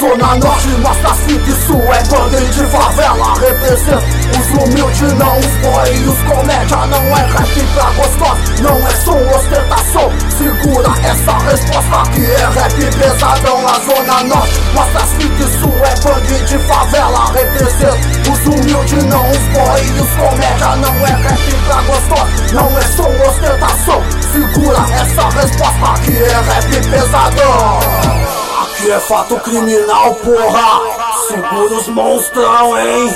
Zona Norte, mostra fita, isso é banda de favela. Representa os humildes, não os boy e os comédia. Não é rap pra gostosa, não é som, ostentação. Segura essa resposta que é rap pesadão na Zona Norte. Mostra fita, isso é banda de favela. Representa os humildes, não os boy e os comédia. Não é rap pra gostosa, não é som, ostentação. Segura essa resposta que é rap pesadão. Aqui é fato criminal, porra. Segura os monstrão, hein?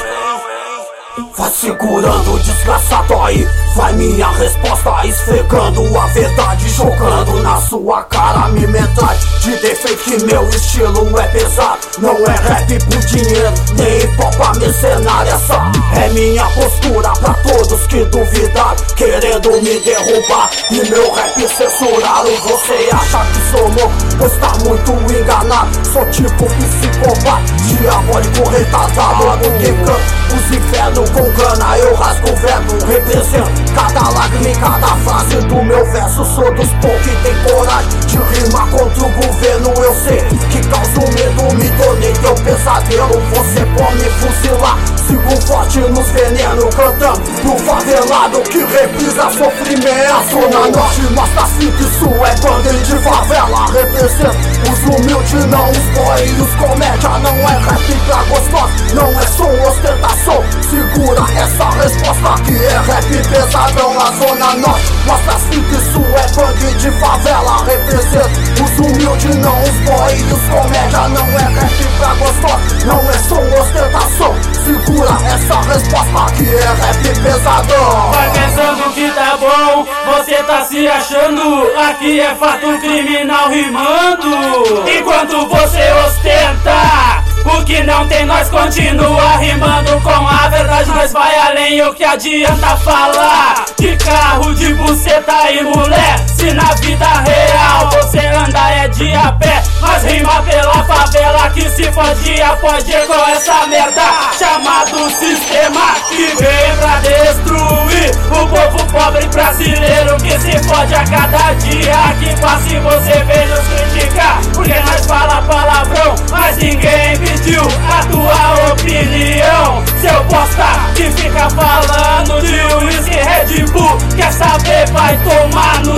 Vai segurando, desgraçado aí. Vai minha resposta esfregando a verdade, jogando na sua cara minha metade de defeito que meu estilo é pesado. Não é rap por dinheiro, nem hip hop mercenária. Essa é minha postura pra todos que duvidaram, querendo me derrubar e meu rap censuraram. Você acha que sou louco, pois tá muito enganado. Sou tipo psicopata, diabólico retardado. Porque canto os infernos com cana, eu rasgo o verbo. Represento cada lágrima e cada frase do meu verso. Sou dos poucos que tem coragem de rimar contra o governo. Eu sei que causa medo, me tornei teu pesadelo. Você pode me fuzilar, sigo forte nos venenos, cantando pro favelado que reprisa sofrimento. Zona Norte, mostra fita, isso é banda de favela. Representa os humildes, não os boy e os comédia. Não é rap pra gostosa, não é som, ostentação. Segura essa resposta que é rap pesadão na Zona Norte. Mostra fita, isso é banda de favela. Representa os humildes, não os boy e os comédia. Não é rap pra gostosa, não é som, ostentação. Segura essa resposta que é rap pesadão. Vai pensando que tá bom, você tá se achando. Aqui é fato criminal rimando. Enquanto você ostenta o que não tem, nós continua rimando com a verdade. Nós vai além, o que adianta falar de carro, de buceta e mulher, se na vida real você anda é de a pé. Nós rima pela favela que se podia pode com essa merda chamado sistema que vem pra destruir o povo pobre brasileiro que se fode a cada dia que passa. E você vem nos criticar porque nós fala palavrão, mas ninguém pediu a tua opinião. Seu bosta que fica falando de uísque Red Bull, quer saber, vai tomar no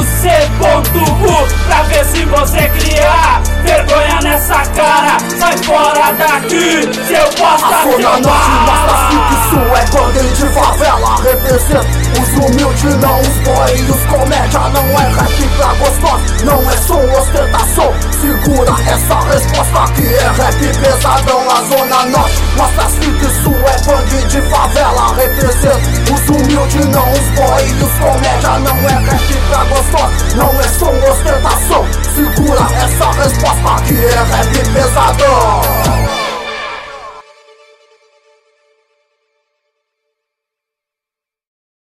C.U pra ver se você criar vergonha nessa cara. Sai fora daqui, seu bosta, seu Zona Norte, mostra fita, isso é banda de favela. Representa os humildes, não os boy e os comédia. Não é rap pra gostosa, não é som, ostentação. Segura essa resposta que é rap pesadão na Zona Norte. Mostra fita, isso é banda de favela. Representa os humildes, não os boy e os comédia. Não é rap pra gostosa, não é som, ostentação. Segura essa resposta que é rap pesadão.